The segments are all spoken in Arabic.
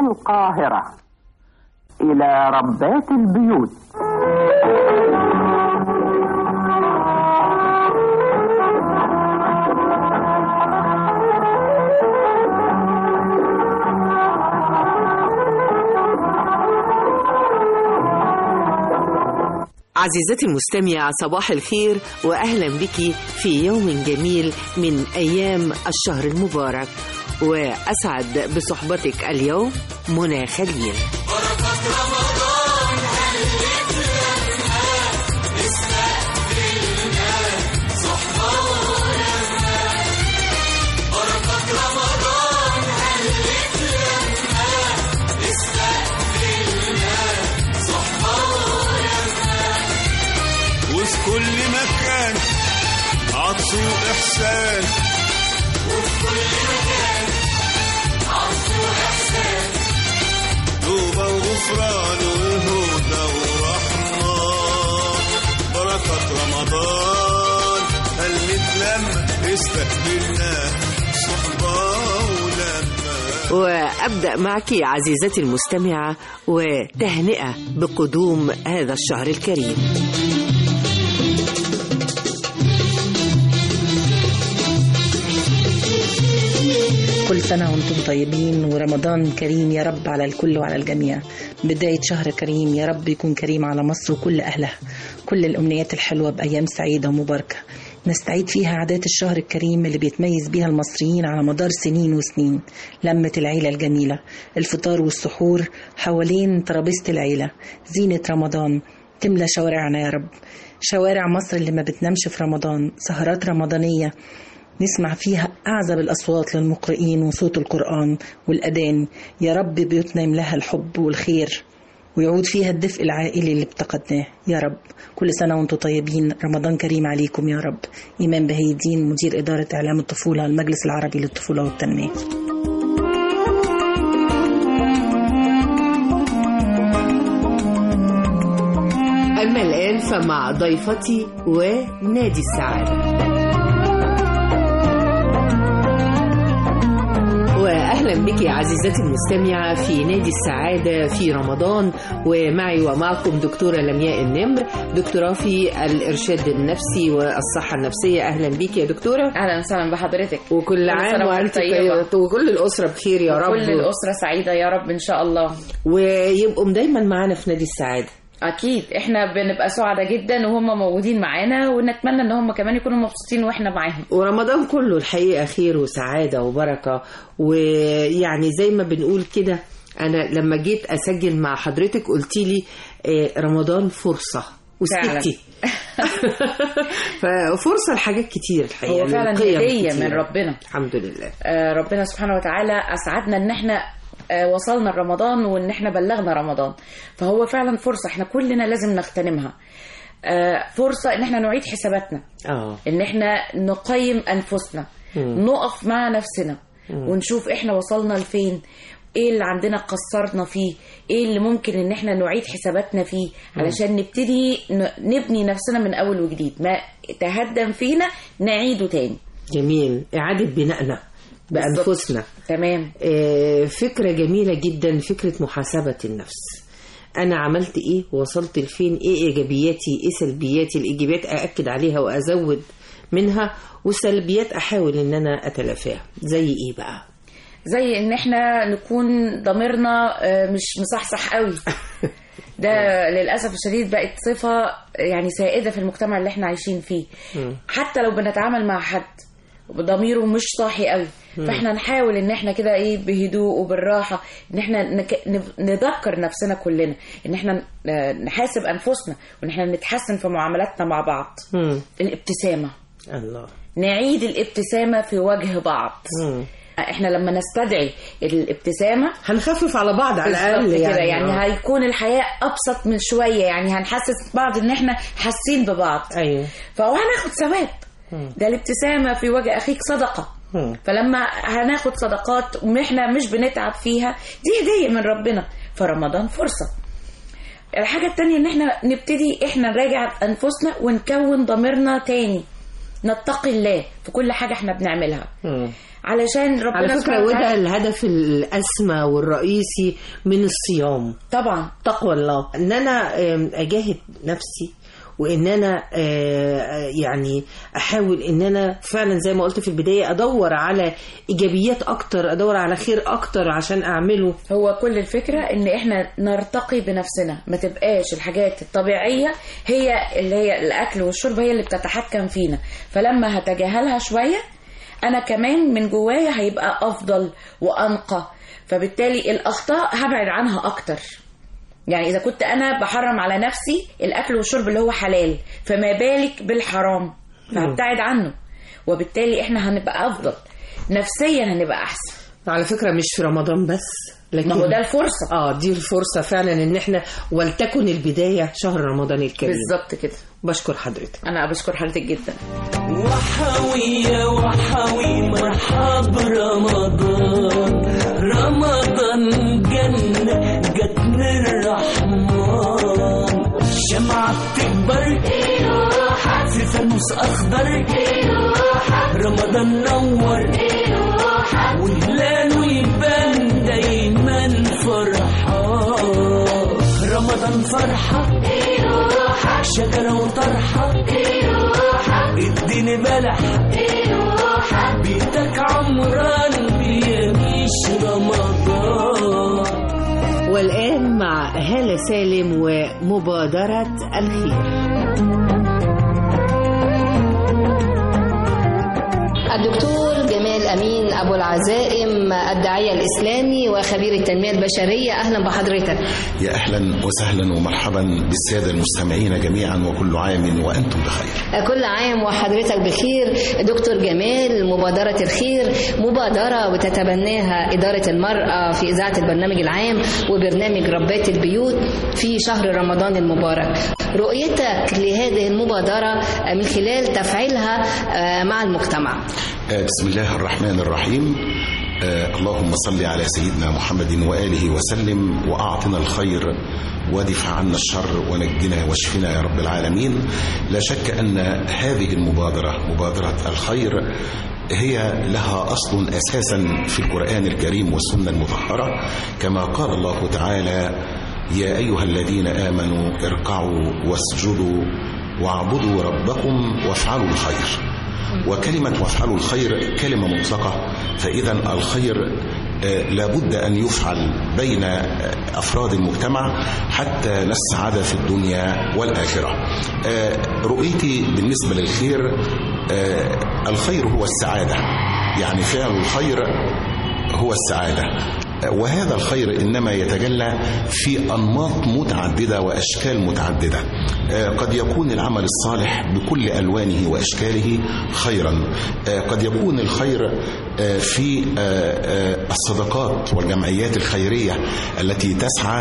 القاهرة إلى ربات البيوت. عزيزتي المستمعة، صباح الخير وأهلا بك في يوم جميل من أيام الشهر المبارك، وأسعد بصحبتك اليوم منى خليل. بركة رمضان هلت لنا استقبلنا صحبة ولما. بركة رمضان هلت لنا استقبلنا صحبة ولما. وفي كل مكان عطف وإحسان، وفي كل مكان عطف وإحسان، توبة وغفران وهدى ورحمة. بركة رمضان هلت لما استقبلنا صحبة ولما. وأبدأ معك عزيزتي المستمعة وتهنئة بقدوم هذا الشهر الكريم. كل سنة وانتم طيبين ورمضان كريم يا رب على الكل وعلى الجميع. بداية شهر كريم يا رب يكون كريم على مصر وكل أهلها. كل الأمنيات الحلوة بأيام سعيدة ومباركة نستعيد فيها عادات الشهر الكريم اللي بيتميز بيها المصريين على مدار سنين وسنين. لمة العيلة الجميلة، الفطار والسحور حوالين ترابيزة العيلة، زينة رمضان تملى شوارعنا يا رب. شوارع مصر اللي ما بتنامش في رمضان، سهرات رمضانية نسمع فيها أعذب الأصوات للمقرئين وصوت القرآن والأذان. يا رب بيوتنا يملاها الحب والخير ويعود فيها الدفء العائلي اللي افتقدناه يا رب. كل سنة وانتم طيبين، رمضان كريم عليكم يا رب. إيمان بهي الدين، مدير إدارة إعلام الطفولة، المجلس العربي للطفولة والتنمية. أما الآن فمع ضيفتي ونادي السعادة. وأهلا بك عزيزتي المستمعة في نادي السعادة في رمضان، ومعي ومعكم دكتورة لمياء النمر، دكتوراه في الإرشاد النفسي والصحة النفسية. أهلا بك يا دكتورة. أهلا وسهلا بحضرتك، وكل عام وأنت طيبة وكل الأسرة بخير يا رب. كل الأسرة سعيدة يا رب إن شاء الله، ويبقوا دايما معنا في نادي السعادة. أكيد إحنا بنبقى سعداء جدا وهم موجودين معانا، ونتمنى إن هم كمان يكونوا مبسوطين وإحنا معاهم. ورمضان كله الحقيقة خير وسعادة وبركة، ويعني زي ما بنقول كده. أنا لما جيت أسجل مع حضرتك قلتي لي رمضان فرصة وسكتي. ففرصة لحاجات كتير الحقيقة، هو فعلا هدية من ربنا الحمد لله. ربنا سبحانه وتعالى أسعدنا إن إحنا وصلنا رمضان وإن إحنا بلغنا رمضان، فهو فعلا فرصة إحنا كلنا لازم نغتنمها. فرصة إن إحنا نعيد حساباتنا، إن إحنا نقيم أنفسنا، نقف مع نفسنا ونشوف إحنا وصلنا لفين، إيه اللي عندنا قصرنا فيه، إيه اللي ممكن إن إحنا نعيد حساباتنا فيه علشان نبتدي نبني نفسنا من أول وجديد. ما تهدم فينا نعيده تاني. جميل، إعادة بنائنا بأنفسنا. تمام. فكرة جميلة جدا، فكرة محاسبة النفس. أنا عملت إيه، وصلت لفين، إيه إيجابياتي، إيه سلبياتي. الإيجابيات أأكد عليها وأزود منها، والسلبيات أحاول إن أنا أتلافاها. زي إيه بقى؟ زي إن إحنا نكون ضميرنا مش مصحصح قوي. ده للأسف الشديد بقت صفة يعني سائدة في المجتمع اللي إحنا عايشين فيه. حتى لو بنتعامل مع حد ضميره مش صاحي قوي، فاحنا نحاول ان احنا كده ايه بهدوء وبالراحه، ان احنا نذكر نفسنا كلنا ان احنا نحاسب انفسنا، وان احنا نتحسن في معاملاتنا مع بعض. الابتسامه، الله، نعيد الابتسامه في وجه بعض. احنا لما نستدعي الابتسامه هنخفف على بعض على الاقل يعني هيكون الحياه ابسط من شويه، يعني هنحسس بعض ان احنا حاسين ببعض. ايوه، فهناخد ثواب. ده الابتسامة في وجه أخيك صدقة. فلما هناخد صدقات وإحنا مش بنتعب فيها، دي هدية من ربنا. فرمضان فرصة. الحاجة التانية إن إحنا نبتدي إحنا نراجع أنفسنا ونكون ضميرنا تاني، نتقي الله في كل حاجة إحنا بنعملها. علشان ربنا على فكرة سبحانه وده وتعالى. الهدف الأسمى والرئيسي من الصيام، طبعا تقوى الله، ان انا اجاهد نفسي، وان انا يعني احاول ان انا فعلا زي ما قلت في البداية ادور على ايجابيات اكتر، ادور على خير اكتر عشان اعمله. هو كل الفكرة ان احنا نرتقي بنفسنا، ما تبقاش الحاجات الطبيعية هي اللي هي الاكل والشرب هي اللي بتتحكم فينا، فلما هتجاهلها شوية انا كمان من جوايا هيبقى افضل وانقى، فبالتالي الاخطاء هبعد عنها اكتر. يعني اذا كنت انا بحرم على نفسي الاكل والشرب اللي هو حلال، فما بالك بالحرام، فهبتعد عنه، وبالتالي احنا هنبقى افضل نفسيا، هنبقى احسن. على فكرة مش في رمضان بس، لكن ما هو ده الفرصة. دي الفرصة فعلا ان احنا ولتكن البداية شهر رمضان الكريم. بالظبط كده. بشكر حضرتك. انا بشكر حضرتك جدا. وحوي يا وحوي مرحب رمضان، رمضان جنة جت من الرحمن، شمعة بتكبر في فانوس أخضر، رمضان نور وهلاله يبان دايما فرحان، رمضان فرحة شجرة وطرحة، اديني بلح بيتك عمران بيعيش رمضان. والآن مع هالة سالم ومبادرة الخير. الدكتور جمال أمين أبو العزائم، الداعية الإسلامي وخبير التنمية البشرية، أهلا بحضرتك. يا أهلا وسهلا ومرحبا بالسادة المستمعين جميعا، وكل عام وأنتم بخير. كل عام وحضرتك بخير. دكتور جمال، مبادرة الخير مبادرة وتتبناها إدارة المرأة في إذاعة البرنامج العام وبرنامج ربات البيوت في شهر رمضان المبارك. رؤيتك لهذه المبادرة من خلال تفعيلها مع المجتمع. بسم الله الرحمن الرحيم. اللهم صل على سيدنا محمد وآله وسلم، وأعطنا الخير ودفع عنا الشر ونجنا واشفنا يا رب العالمين. لا شك أن هذه المبادرة مبادرة الخير هي لها أصل أساسا في القرآن الكريم والسنة المطهرة، كما قال الله تعالى: يا أيها الذين آمنوا اركعوا واسجدوا واعبدوا ربكم وافعلوا الخير. وكلمة وافعلوا الخير كلمة مطلقة، فإذا الخير لابد أن يفعل بين أفراد المجتمع حتى نسعد في الدنيا والآخرة. رؤيتي بالنسبة للخير، الخير هو السعادة، يعني فعل الخير هو السعادة، وهذا الخير إنما يتجلى في أنماط متعددة وأشكال متعددة. قد يكون العمل الصالح بكل ألوانه وأشكاله خيرا، قد يكون الخير في الصدقات والجمعيات الخيرية التي تسعى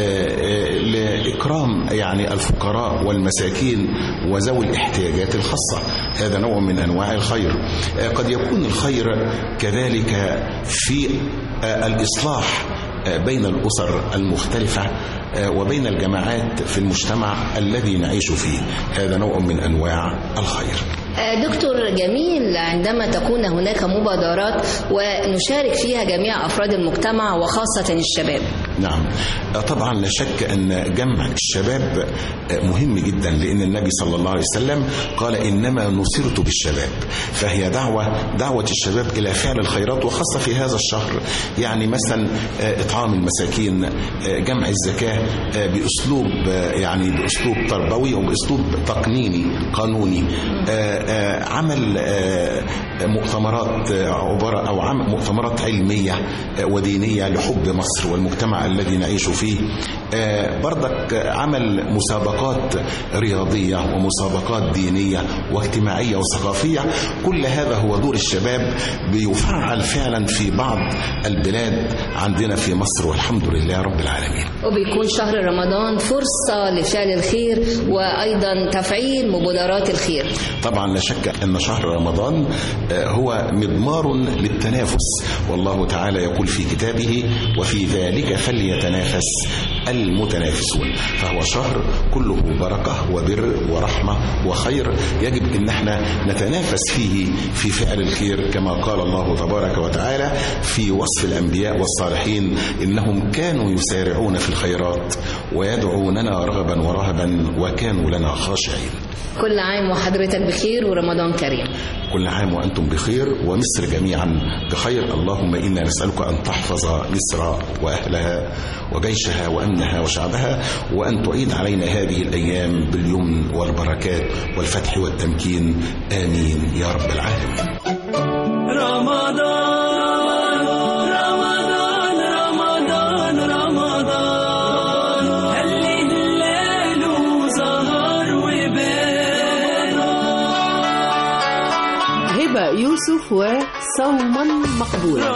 لإكرام يعني الفقراء والمساكين وذوي الاحتياجات الخاصة، هذا نوع من أنواع الخير. قد يكون الخير كذلك في الإصلاح بين الأسر المختلفة وبين الجماعات في المجتمع الذي نعيش فيه، هذا نوع من أنواع الخير. دكتور جميل، عندما تكون هناك مبادرات ونشارك فيها جميع أفراد المجتمع وخاصة الشباب. نعم، طبعا لا شك أن جمع الشباب مهم جدا، لأن النبي صلى الله عليه وسلم قال: إنما نصرت بالشباب، فهي دعوة الشباب إلى فعل الخيرات، وخاصة في هذا الشهر، يعني مثلا إطعام المساكين، جمع الزكاة بأسلوب يعني بأسلوب تربوي وبأسلوب تقنيني قانوني، عمل مؤتمرات عبارة أو مؤتمرات علمية ودينية لحب مصر والمجتمع الذي نعيش فيه، برضك عمل مسابقات رياضية ومسابقات دينية واجتماعية وثقافية. كل هذا هو دور الشباب بيفعل فعلا في بعض البلاد عندنا في مصر، والحمد لله رب العالمين. وبيكون شهر رمضان فرصة لفعل الخير وأيضا تفعيل مبادرات الخير. طبعا لا شك أن شهر رمضان هو مضمار للتنافس، والله تعالى يقول في كتابه: وفي ذلك فليتنافس المتنافسون. فهو شهر كله بركة وبر ورحمة وخير، يجب ان احنا نتنافس فيه في فعل الخير، كما قال الله تبارك وتعالى في وصف الأنبياء والصالحين: إنهم كانوا يسارعون في الخيرات ويدعوننا رغبا ورهبا وكانوا لنا خاشعين. كل عام وحضرتك بخير ورمضان كريم. كل عام وأنتم بخير ومصر جميعا بخير. اللهم إنا نسألك أن تحفظ مصر وأهلها وجيشها وأمنها وشعبها، وأن تعيد علينا هذه الأيام باليمن والبركات والفتح والتمكين. آمين يا رب العالمين. رمضان رمضان رمضان رمضان، هل الليل وسهر وبان. هبة يوسف وصوما مقبولا.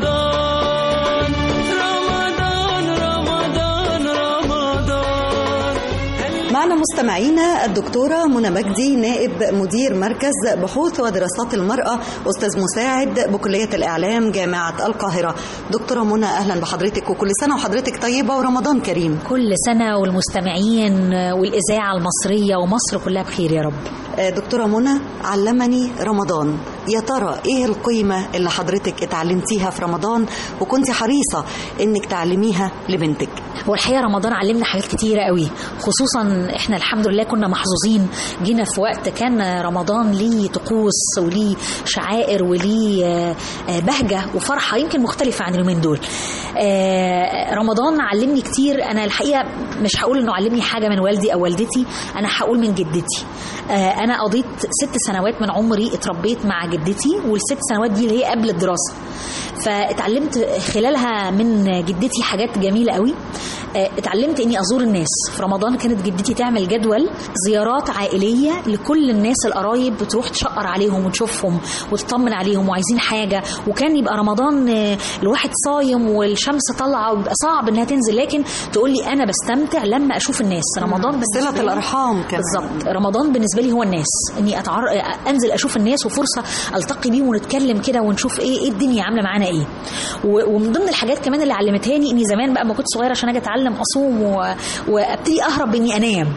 رمضان رمضان رمضان رمضان. معنا مستمعينا الدكتورة منى مجدي، نائب مدير مركز بحوث ودراسات المرأة، أستاذ مساعد بكلية الإعلام جامعة القاهرة. دكتورة منى أهلا بحضرتك، وكل سنة وحضرتك طيبة ورمضان كريم. كل سنة والمستمعين والإذاعة المصرية ومصر كلها بخير يا رب. دكتورة منى، علمني رمضان، يا ترى ايه القيمة اللي حضرتك اتعلمتيها في رمضان وكنت حريصة انك تعلميها لبنتك؟ هو الحقيقة رمضان علمنا حاجات كتيرة قوي، خصوصا احنا الحمد لله كنا محظوظين، جينا في وقت كان رمضان ليه طقوس وليه شعائر وليه بهجة وفرحة يمكن مختلفة عن اليومين دول. رمضان علمني كتير. انا الحقيقة مش هقول انه علمني حاجة من والدي او والدتي، انا هقول من جدتي. انا قضيت 6 سنوات من عمري اتربيت مع جدتي، وال6 سنوات دي اللي هي قبل الدراسة، فاتعلمت خلالها من جدتي حاجات جميلة قوي. اتعلمت اني ازور الناس. في رمضان كانت جدتي تعمل جدول زيارات عائلية لكل الناس القرايب، بتروح تشقر عليهم وتشوفهم وتطمن عليهم وعايزين حاجة. وكان يبقى رمضان الواحد صايم والشمس طالعة ويبقى صعب انها تنزل، لكن تقول لي انا بستمتع لما اشوف الناس. رمضان صلة الارحام كمان. بالظبط، رمضان بالنسبة لي هو الناس، اني انزل اشوف الناس وفرصة التقي بيهم ونتكلم كده ونشوف ايه الدنيا عاملة معانا ايه. ومن ضمن الحاجات كمان اللي علمتهاني اني زمان بقى ما كنت صغيرة عشان اجي اتعلم اصوم وابتدي اهرب اني انام،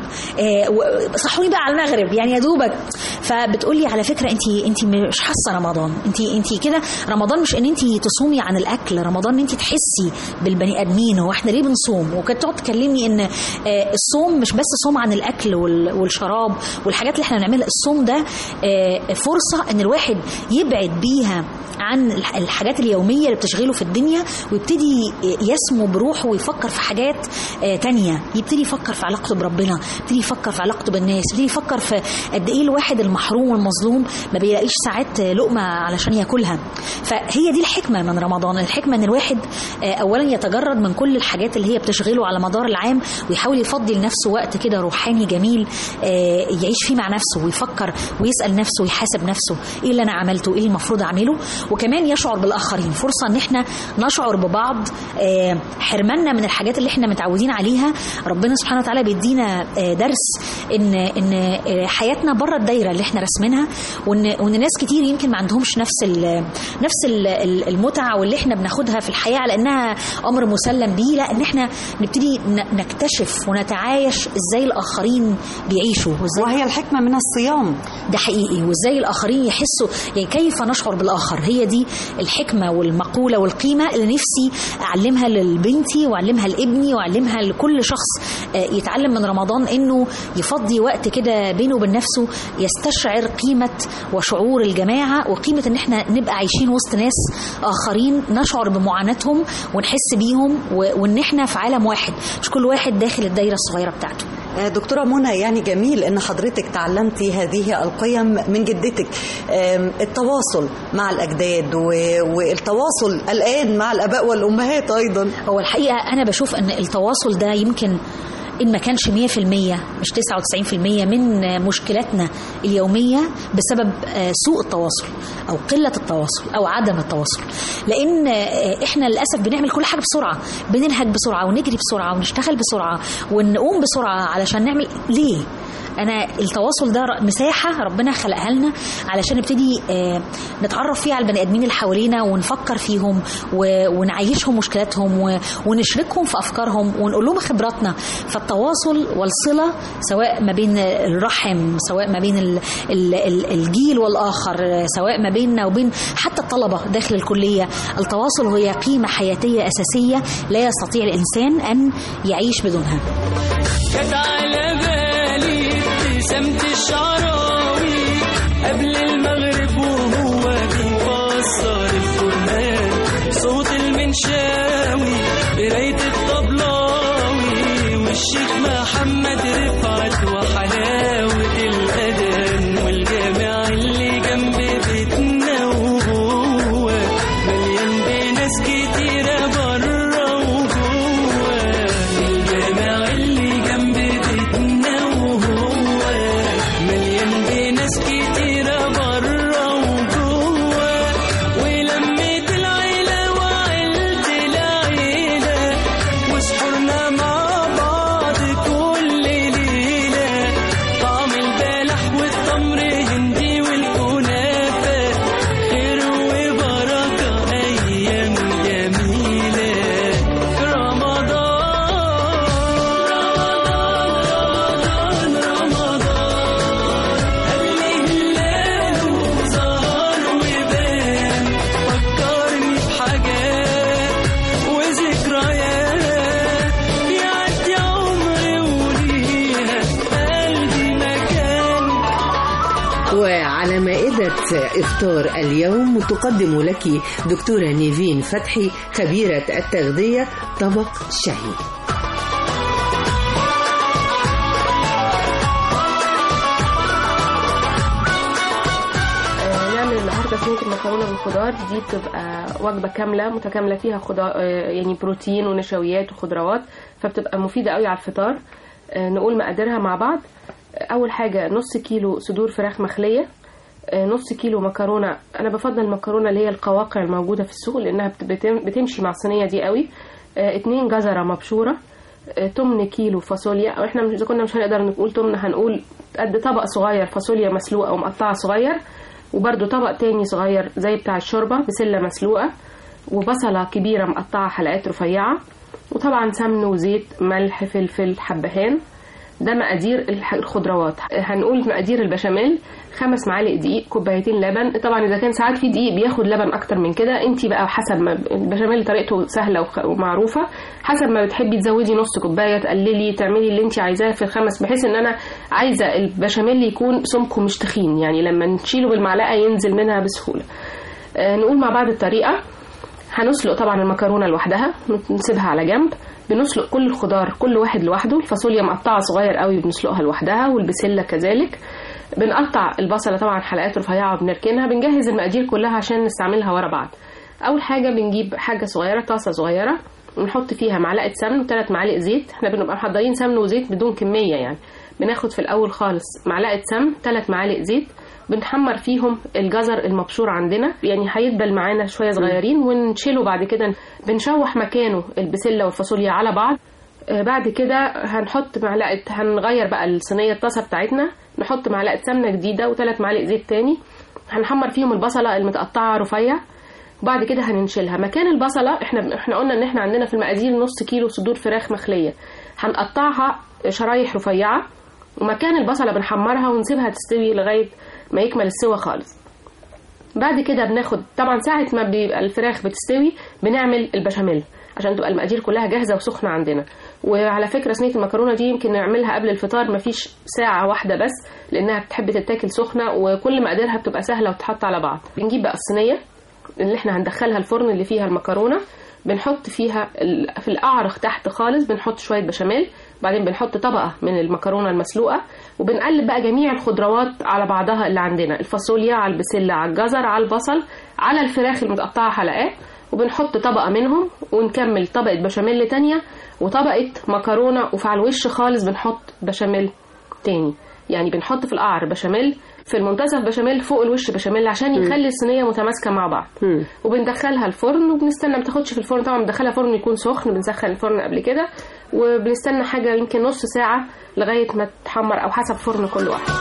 صحوني بقى على المغرب يعني يا دوبك. فبتقولي على فكره انت مش حاسه رمضان، انت كده رمضان مش ان انت تصومي عن الاكل، رمضان ان انت تحسي بالبني ادمين. هو احنا ليه بنصوم؟ وكانت تقعد تكلمني ان الصوم مش بس صوم عن الاكل والشراب والحاجات اللي احنا بنعملها. الصوم ده فرصه ان الواحد يبعد بيها عن الحاجات اليوميه اللي بتشغله في الدنيا، ويبتدي يسمو بروحه ويفكر في حاجات تانية. يبتدي يفكر في علاقته بربنا، يبتدي يفكر في علاقته بالناس، يبتدي يفكر في قد ايه الواحد المحروم والمظلوم ما بيلاقيش ساعات لقمة علشان ياكلها. فهي دي الحكمة من رمضان. الحكمة ان الواحد اولا يتجرد من كل الحاجات اللي هي بتشغله على مدار العام، ويحاول يفضي لنفسه وقت كده روحاني جميل يعيش فيه مع نفسه ويفكر ويسأل نفسه ويحاسب نفسه ايه اللي انا عملته، ايه المفروض اعمله. وكمان يشعر بالاخرين، فرصة ان احنا نشعر ببعض. حرمنا من الحاجات اللي احنا متعودين عليها. ربنا سبحانه وتعالى بيدينا درس ان حياتنا بره الدايره اللي احنا رسمينها، وان ناس كتير يمكن ما عندهمش نفس المتعه واللي احنا بناخدها في الحياه على انها امر مسلم بيه. لا، ان احنا نبتدي نكتشف ونتعايش ازاي الاخرين بيعيشوا، وهي الحكمه من الصيام ده حقيقي. وازاي الاخرين يحسوا، يعني كيف نشعر بالاخر. هي دي الحكمه والمقوله والقيمه اللي نفسي اعلمها لبنتي واعلمها لابني واعلمها لكل شخص يتعلم من رمضان، انه يفضي وقت كده بينه وبين نفسه، يستشعر قيمة وشعور الجماعة وقيمة ان احنا نبقى عايشين وسط ناس اخرين، نشعر بمعاناتهم ونحس بيهم، وان احنا في عالم واحد، مش كل واحد داخل الدايرة الصغيرة بتاعته. دكتورة منى، يعني جميل ان حضرتك تعلمتي هذه القيم من جدتك. التواصل مع الاجداد والتواصل الان مع الاباء والامهات ايضا. هو الحقيقة انا بشوف ان التواصل ده يمكن إن ما كانش 100% مش 99% من مشكلاتنا اليومية بسبب سوء التواصل أو قلة التواصل أو عدم التواصل. لأن إحنا للأسف بنعمل كل حاجة بسرعة، بننهج بسرعة ونجري بسرعة ونشتغل بسرعة ونقوم بسرعة علشان نعمل. ليه؟ انا التواصل ده مساحه ربنا خلقها لنا علشان نبتدي نتعرف فيها على البني ادمين اللي حوالينا ونفكر فيهم ونعيشهم مشكلاتهم ونشركهم في افكارهم ونقول لهم خبراتنا. فالتواصل والصله سواء ما بين الرحم، سواء ما بين الجيل والاخر، سواء ما بيننا وبين حتى الطلبه داخل الكليه، التواصل هي قيمه حياتيه اساسيه لا يستطيع الانسان ان يعيش بدونها. جت على بالي ابتسامة الشعراوي قبل المغرب وهو بيكسر الفرمان، صوت المنشاوي قراية الطبلاوي والشيخ محمد رفعت وحلاوة الأذان والجامع اللي جنب بيتنا وهو مليان بناس كتيرة برا وجوه، الجامع اللي جنب بيتنا وهو مليان بناس كتيرة برا وجوه، ولميت العيلة وعيلة العيلة وسحورنا مع بعض كل ليلة، طعم البلح والتمر هندي والكنافة خير وبركة أيام جميلة. رمضان رمضان رمضان هل هلال وظهر وبان، فكرني بحاجات وذكريات يعدي عمري وليها قلبي مكان. وعلى مائدة إفطار اليوم تقدم لك دكتورة نيفين فتحي خبيرة التغذية طبق شهي. نعمل النهارده صينيه المكرونه بالخضار. دي بتبقى وجبه كامله متكامله فيها خضار يعني بروتين ونشويات وخضروات، فبتبقى مفيده قوي على الفطار. نقول مقاديرها مع بعض. اول حاجه نص كيلو صدور فراخ مخليه، نص كيلو مكرونه. انا بفضل المكرونه اللي هي القواقع الموجوده في السوق لانها بتمشي مع الصينيه دي قوي. 2 جزره مبشوره، 8 كيلو فاصوليا، او احنا اذا كنا مش هنقدر نقول 8 هنقول قد طبق صغير فاصوليا مسلوقه ومقطعه صغير، وبرده طبق تاني صغير زي بتاع الشوربه بسله مسلوقه، وبصله كبيره مقطعه حلقات رفيعه، وطبعا سمن وزيت ملح فلفل حبهان. ده مقادير الخضروات. هنقول مقادير البشاميل: 5 معالق دقيق، كوبايتين لبن. طبعا اذا كان ساعات في دقيق بياخد لبن اكتر من كده، انت بقى حسب ما البشاميل طريقته سهله ومعروفه، حسب ما بتحبي تزودي نص كوبايه، تقللي، تعملي اللي انت عايزاه في ال5، بحيث ان انا عايزه البشاميل يكون سمكه مش تخين، يعني لما نشيله بالمعلقه ينزل منها بسهوله. نقول مع بعض الطريقه. هنسلق طبعا المكرونه لوحدها، نسيبها على جنب. بنسلق كل الخضار كل واحد لوحده. الفاصوليا مقطعه صغير قوي بنسلقها لوحدها، والبسله كذلك. بنقطع البصله طبعا حلقات رفيعه وبنركنها. بنجهز المقادير كلها عشان نستعملها ورا بعض. اول حاجه بنجيب حاجه صغيره، طاسه صغيره، ونحط فيها معلقه سمن و3 معالق زيت. احنا بنبقى محضرين سمن وزيت بدون كميه يعني. بناخد في الاول خالص معلقه سمن، 3 معالق زيت، بنحمر فيهم الجزر المبشور عندنا، يعني هيدبل معانا شويه صغيرين، ونشيله بعد كده. بنشوح مكانه البسله والفاصوليا على بعض. بعد كده هنحط هنغير بقى الصينيه الطاسه بتاعتنا، نحط معلقه سمنه جديده و3 معالق زيت تاني، هنحمر فيهم البصله المتقطعه رفيع. وبعد كده هننشلها. مكان البصله احنا قلنا ان احنا عندنا في المقادير نص كيلو صدور فراخ مخليه، هنقطعها شرايح رفيعه، ومكان البصله بنحمرها ونسيبها تستوي لغايه ما يكمل السوا خالص. بعد كده بناخد طبعا ساعة ما بيبقى الفراخ بتستوي بنعمل البشاميل عشان تبقى المقادير كلها جاهزة وسخنة عندنا. وعلى فكرة صينية المكرونة دي يمكن نعملها قبل الفطار، مفيش ساعة واحدة بس، لأنها بتحب تتاكل سخنة وكل مقاديرها بتبقى سهلة وتحط على بعض. بنجيب بقى الصينية اللي احنا هندخلها الفرن اللي فيها المكرونة، بنحط فيها في الأعرق تحت خالص بنحط شوية بشاميل، بعدين بنحط طبقة من المكرونة المسلوقة، وبنقلب بقى جميع الخضروات على بعضها اللي عندنا، الفاصوليا على البسلة على الجزر على البصل على الفراخ المتقطعة حلقات، وبنحط طبقة منهم، ونكمل طبقة بشاميل تانية وطبقة مكرونة، وفي على الوش خالص بنحط بشاميل تاني. يعني بنحط في القعر بشاميل، في المنتصف بشاميل، فوق الوش بشاميل، عشان يخلي الصينيه متماسكه مع بعض. وبندخلها الفرن وبنستنى، ما تاخدش في الفرن طبعا، بندخلها فرن يكون سخن، بنسخن الفرن قبل كده، وبنستنى حاجة يمكن نص ساعة لغاية ما تتحمر أو حسب فرن كل واحد.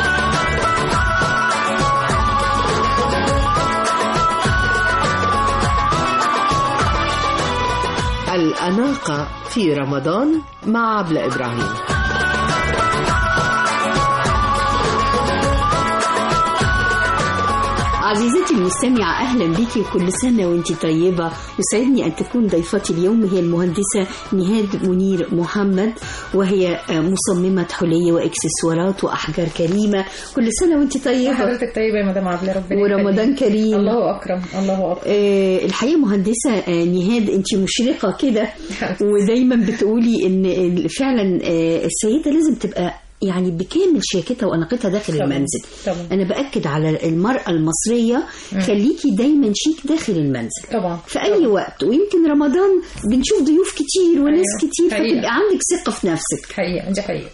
الأناقة في رمضان مع عبلة إبراهيم. عزيزتي المستمعة، أهلا بك وكل سنة وانت طيبة. يسعدني أن تكون ضيفتي اليوم هي المهندسة نهاد منير محمد، وهي مصممة حلي وإكسسوارات وأحجار كريمة. كل سنة وانت طيبة. حضرتك طيبة يا مدام عبلة، ربنا ورمضان كريم. الله أكرم الله أكرم. الحقيقة مهندسة نهاد انت مشرقة كده ودايما بتقولي ان فعلا السيدة لازم تبقى يعني بكامل شياكتها وأناقتها داخل طبعا. المنزل طبعا. أنا بأكد على المرأة المصرية خليكي دايما شيك داخل المنزل طبعا في أي وقت. ويمكن رمضان بنشوف ضيوف كتير وناس كتير فتبقى عندك ثقة في نفسك. حقيقة دي حقيقة.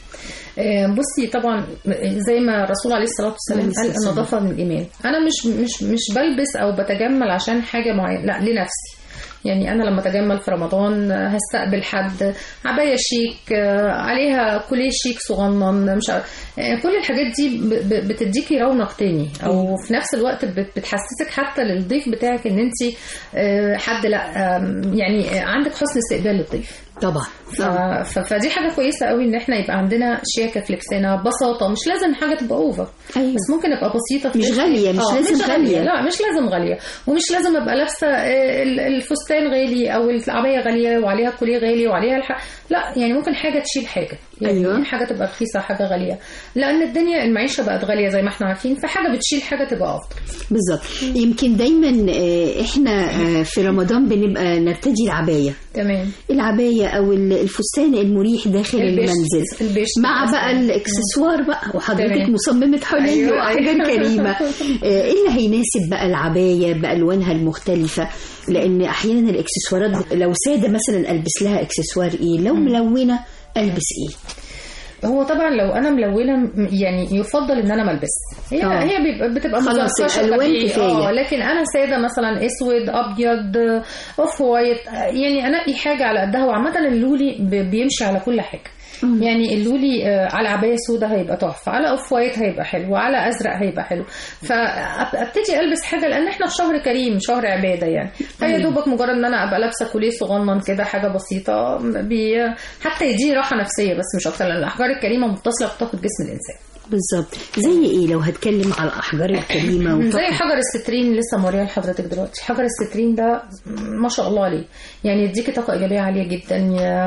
بصي طبعا زي ما الرسول عليه الصلاة والسلام قال النظافة من الإيمان. أنا مش بلبس أو بتجمل عشان حاجة معينة، لا، لنفسي. يعني أنا لما أتجمل في رمضان هستقبل حد عباية شيك عليها كوليه شيك صغنن، مش كل الحاجات دي بتديكي رونق تاني، أو في نفس الوقت بتحسسك حتى للضيف بتاعك إن أنت حد لا يعني عندك حسن استقبال للضيف. طبعا فدي حاجه كويسه قوي ان احنا يبقى عندنا شياكه في لبسنا، بساطه، مش لازم حاجه تبقى اوفر. أيوة. بس ممكن ابقى بسيطه في مش غاليه، مش لازم غاليه. لا مش لازم غاليه، ومش لازم ابقى لابسه الفستان غالي او العبايه غاليه وعليها كوليه غالي وعليها لا، يعني ممكن حاجه تشيل حاجه، يعني أيوة. حاجه تبقى رخيصه حاجه غاليه، لان الدنيا المعيشه بقت غاليه زي ما احنا عارفين، فحاجه بتشيل حاجه تبقى افضل. بالظبط. يمكن دايما احنا في رمضان بنبقى نرتدي العبايه. تمام. العبايه او الفستان المريح داخل المنزل مع بقى الاكسسوار بقى، وحضرتك مصممة حلي أيوة. وأحجار كريمة. ايه اللي هيناسب بقى العباية بألوانها المختلفة؟ لأن أحيانا الإكسسوارات لو سادة مثلا ألبس لها إكسسوار إيه، لو ملونة ألبس إيه؟ هو طبعا لو انا ملونه يعني يفضل ان انا ما البسش، هي بتبقى خلاص الالوان كفايه. لكن انا ساده مثلا اسود ابيض اوف وايت، يعني انقي حاجه على قدها. وعامه اللولي بيمشي على كل حاجه. يعني اللولي على عبايه سودا هيبقى تحفه، على اوف وايت هيبقى حلو، على ازرق هيبقى حلو. فابتدي البس حاجه لان احنا في شهر كريم، شهر عباده يعني. فيا دوبك مجرد ان انا ابقى لابسه كوليه صغنن كده، حاجه بسيطه حتى يديني راحه نفسيه بس مش اكتر، لان الاحجار الكريمه متصله بطاقه جسم الانسان. بالظبط. زي ايه لو هتكلم على الاحجار الكريمه زي حجر السترين لسه موريها لحضرتك دلوقتي. حجر السترين ده ما شاء الله عليه، يعني يديكي طاقه ايجابيه عاليه جدا،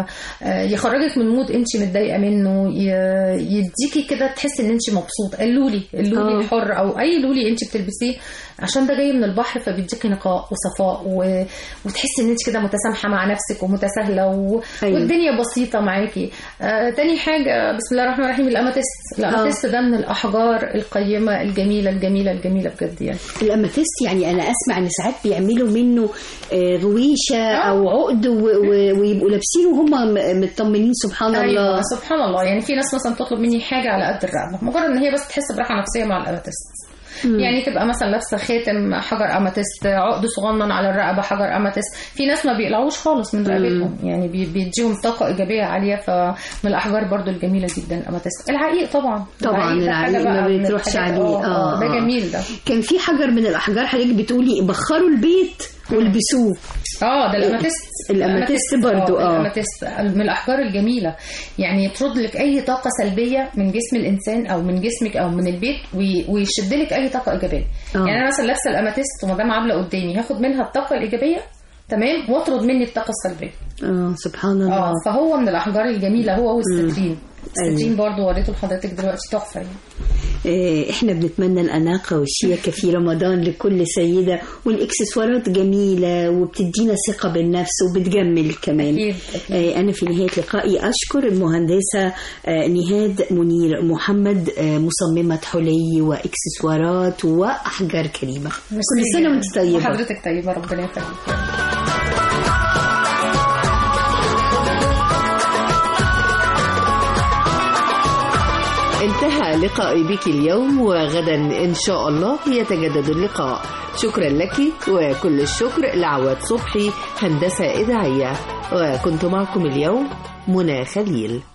يخرجك من مود انت متضايقه منه، يديكي كده تحسي ان انت مبسوطه. اللولي الحر او اي لولي انت بتلبسيه عشان ده جاي من البحر، فبيديكي نقاء وصفاء وتحسي ان انت كده متسامحه مع نفسك ومتساهله والدنيا بسيطه معاكي. تاني حاجه بسم الله الرحمن الرحيم، الاماتيست ده من الأحجار القيمة الجميلة الجميلة الجميلة بجد. يعني الأماتيست يعني أنا أسمع إن ساعات بيعملوا منه غويشة أو عقد ويبقوا لابسينه وهم مطمنين. سبحان أيوة الله سبحان الله. يعني في ناس مثلا تطلب مني حاجة على قد الرقبة، مجرد إن هي بس تحس براحة نفسية مع الأماتيست. يعني تبقى مثلا لابسه خاتم حجر اماتيست، عقد صغنن على الرقبه حجر اماتيست. في ناس ما بيقلعوش خالص من رقبتهم، يعني بيديهم طاقه ايجابيه عاليه. فمن الاحجار برضو الجميله جدا الاماتيست. العقيق طبعا العقيق ما بيتروحش عليه. ده جميل. ده كان في حجر من الاحجار حضرتك بتقولي بخروا البيت والبسوه. ده الاماتيست برضو. الاماتيست من الاحجار الجميله، يعني يطرد لك اي طاقه سلبيه من جسم الانسان او من جسمك او من البيت، ويشد لك اي طاقه ايجابيه. يعني انا مثلا لابسه الاماتيست ومدام عامله قدامي، هاخد منها الطاقه الايجابيه تمام، واطرد مني الطاقه السلبيه. سبحان الله. فهو من الاحجار الجميله هو والسترين. السترين برضو وريته لحضرتك دلوقتي تحفه. احنا بنتمنى الأناقة والشياكة في رمضان لكل سيدة، والإكسسوارات جميلة وبتدينا ثقة بالنفس وبتجمل كمان. أنا في نهاية لقائي أشكر المهندسة نهاد منير محمد، مصممة حلي وإكسسوارات وأحجار كريمة. كل سنة وانت طيبة. وحضرتك طيبة، ربنا يخليك. انتهى لقائي بك اليوم، وغدا إن شاء الله يتجدد اللقاء. شكرا لك، وكل الشكر لعواد صبحي هندسة إذاعية، وكنت معكم اليوم منى خليل.